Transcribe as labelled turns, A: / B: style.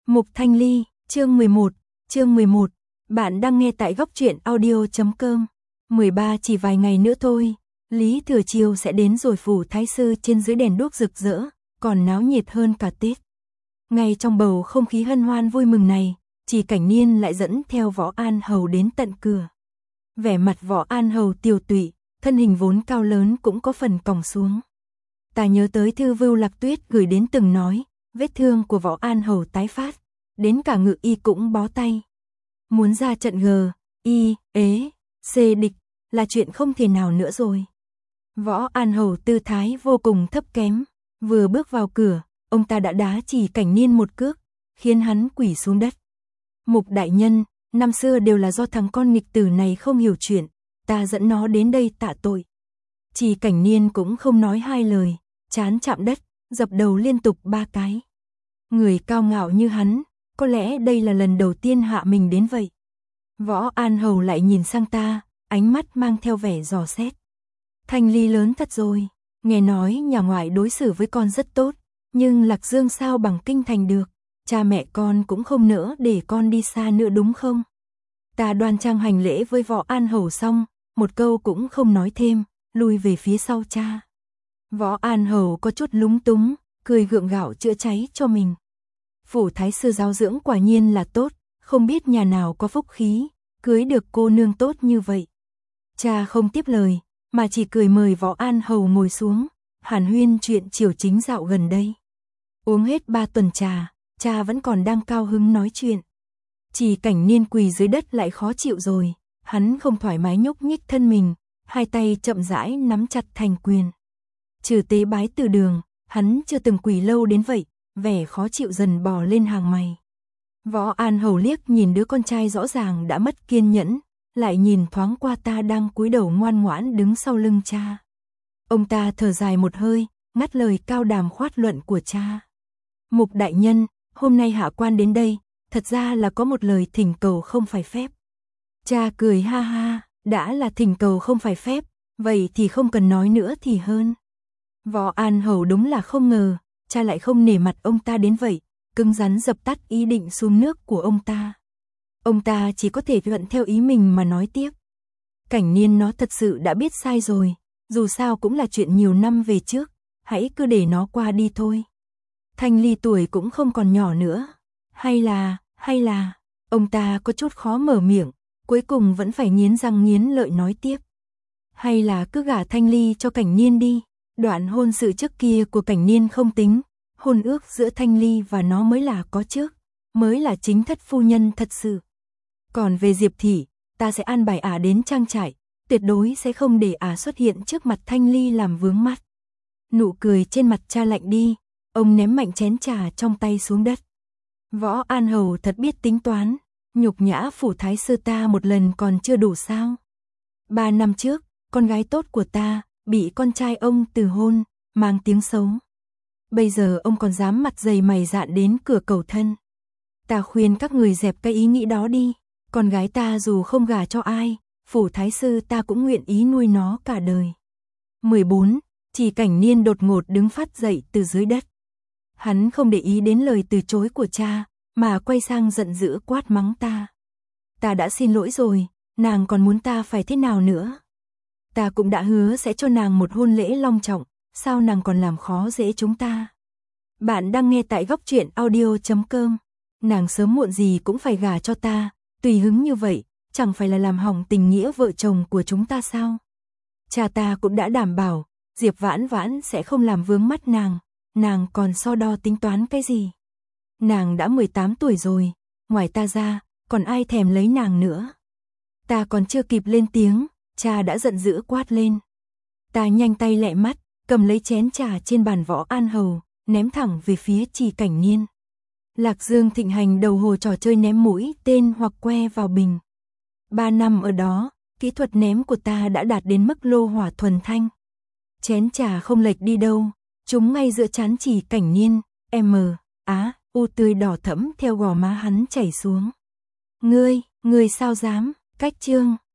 A: Mục Thanh Ly, chương 11, bạn đang nghe tại góc truyện audio.com. 13 chỉ vài ngày nữa thôi, Lý Thừa Chiêu sẽ đến rồi. Phủ Thái Sư trên dưới đèn đuốc rực rỡ, còn náo nhiệt hơn cả Tết. Ngay trong bầu không khí hân hoan vui mừng này, Chỉ Cảnh Niên lại dẫn theo Võ An Hầu đến tận cửa. Vẻ mặt Võ An Hầu tiều tụy, thân hình vốn cao lớn cũng có phần còng xuống. Ta nhớ tới thư Vưu Lạc Tuyết gửi đến từng nói, vết thương của Võ An Hầu tái phát, đến cả Ngự Y cũng bó tay. Muốn ra trận C địch là chuyện không thể nào nữa rồi. Võ An Hầu tư thái vô cùng thấp kém, vừa bước vào cửa, ông ta đã đá Chỉ Cảnh Niên một cước, khiến hắn quỳ xuống đất. Mục đại nhân, năm xưa đều là do thằng con nghịch tử này không hiểu chuyện, ta dẫn nó đến đây tạ tội. Chỉ Cảnh Niên cũng không nói hai lời, trán chạm đất, dập đầu liên tục 3 cái. Người cao ngạo như hắn, có lẽ đây là lần đầu tiên hạ mình đến vậy. Võ An Hầu lại nhìn sang ta, ánh mắt mang theo vẻ dò xét. Thanh Ly lớn thật rồi, nghe nói nhà ngoại đối xử với con rất tốt, nhưng Lạc Dương sao bằng kinh thành được, cha mẹ con cũng không nỡ để con đi xa nữa đúng không? Ta đoan trang hành lễ với Võ An Hầu xong, một câu cũng không nói thêm, lui về phía sau cha. Võ An Hầu có chút lúng túng, cười gượng gạo chữa cháy cho mình. Phủ Thái Sư giáo dưỡng quả nhiên là tốt, không biết nhà nào có phúc khí, cưới được cô nương tốt như vậy. Cha không tiếp lời, mà chỉ cười mời Võ An Hầu ngồi xuống, hàn huyên chuyện triều chính dạo gần đây. Uống hết 3 tuần trà, cha vẫn còn đang cao hứng nói chuyện. Chỉ Cảnh Niên quỳ dưới đất lại khó chịu rồi, hắn không thoải mái nhúc nhích thân mình, hai tay chậm rãi nắm chặt thành quyền. Trừ tế bái từ đường, hắn chưa từng quỳ lâu đến vậy, vẻ khó chịu dần bò lên hàng mày. Võ An Hầu liếc nhìn đứa con trai rõ ràng đã mất kiên nhẫn, lại nhìn thoáng qua ta đang cúi đầu ngoan ngoãn đứng sau lưng cha. Ông ta thở dài một hơi, ngắt lời cao đàm khoát luận của cha. Mục đại nhân, hôm nay hạ quan đến đây, thật ra là có một lời thỉnh cầu không phải phép. Cha cười ha ha, đã là thỉnh cầu không phải phép, vậy thì không cần nói nữa thì hơn. Võ An Hầu đúng là không ngờ, cha lại không nể mặt ông ta đến vậy, cứng rắn dập tắt ý định xuống nước của ông ta. Ông ta chỉ có thể thuận theo ý mình mà nói tiếp. Cảnh Niên nó thật sự đã biết sai rồi, dù sao cũng là chuyện nhiều năm về trước, hãy cứ để nó qua đi thôi. Thanh Ly tuổi cũng không còn nhỏ nữa, hay là, ông ta có chút khó mở miệng, cuối cùng vẫn phải nghiến răng nghiến lợi nói tiếp. Hay là cứ gả Thanh Ly cho Cảnh Niên đi, đoạn hôn sự trước kia của Cảnh Niên không tính, hôn ước giữa Thanh Ly và nó mới là có trước, mới là chính thất phu nhân thật sự. Còn về Diệp Thị, ta sẽ an bài ả đến trang trại, tuyệt đối sẽ không để ả xuất hiện trước mặt Thanh Ly làm vướng mắt. Nụ cười trên mặt cha lạnh đi, ông ném mạnh chén trà trong tay xuống đất. Võ An Hầu thật biết tính toán, nhục nhã Phủ Thái Sư ta một lần còn chưa đủ sao? 3 năm trước, con gái tốt của ta bị con trai ông từ hôn, mang tiếng xấu. Bây giờ ông còn dám mặt dày mày dạn đến cửa cầu thân. Ta khuyên các người dẹp cái ý nghĩ đó đi, con gái ta dù không gả cho ai, Phủ Thái Sư ta cũng nguyện ý nuôi nó cả đời. 14. Chỉ Cảnh Niên đột ngột đứng phát dậy từ dưới đất. Hắn không để ý đến lời từ chối của cha, mà quay sang giận dữ quát mắng ta. Ta đã xin lỗi rồi, nàng còn muốn ta phải thế nào nữa? Ta cũng đã hứa sẽ cho nàng một hôn lễ long trọng, sao nàng còn làm khó dễ chúng ta? Bạn đang nghe tại góc truyện audio.com. Nàng sớm muộn gì cũng phải gả cho ta, tùy hứng như vậy, chẳng phải là làm hỏng tình nghĩa vợ chồng của chúng ta sao? Cha ta cũng đã đảm bảo, Diệp Vãn Vãn sẽ không làm vướng mắt nàng còn so đo tính toán cái gì? Nàng đã 18 tuổi rồi, ngoài ta ra, còn ai thèm lấy nàng nữa? Ta còn chưa kịp lên tiếng, cha đã giận dữ quát lên. Ta nhanh tay lẹ mắt, cầm lấy chén trà trên bàn Võ An Hầu, ném thẳng về phía Chỉ Cảnh Niên. Lạc Dương thịnh hành đầu hồ trò chơi ném mũi tên hoặc que vào bình. 3 năm ở đó, kỹ thuật ném của ta đã đạt đến mức lô hỏa thuần thanh. Chén trà không lệch đi đâu, trúng ngay giữa trán Chỉ Cảnh Niên, u tươi đỏ thẫm theo gò má hắn chảy xuống. Ngươi sao dám, cách chương.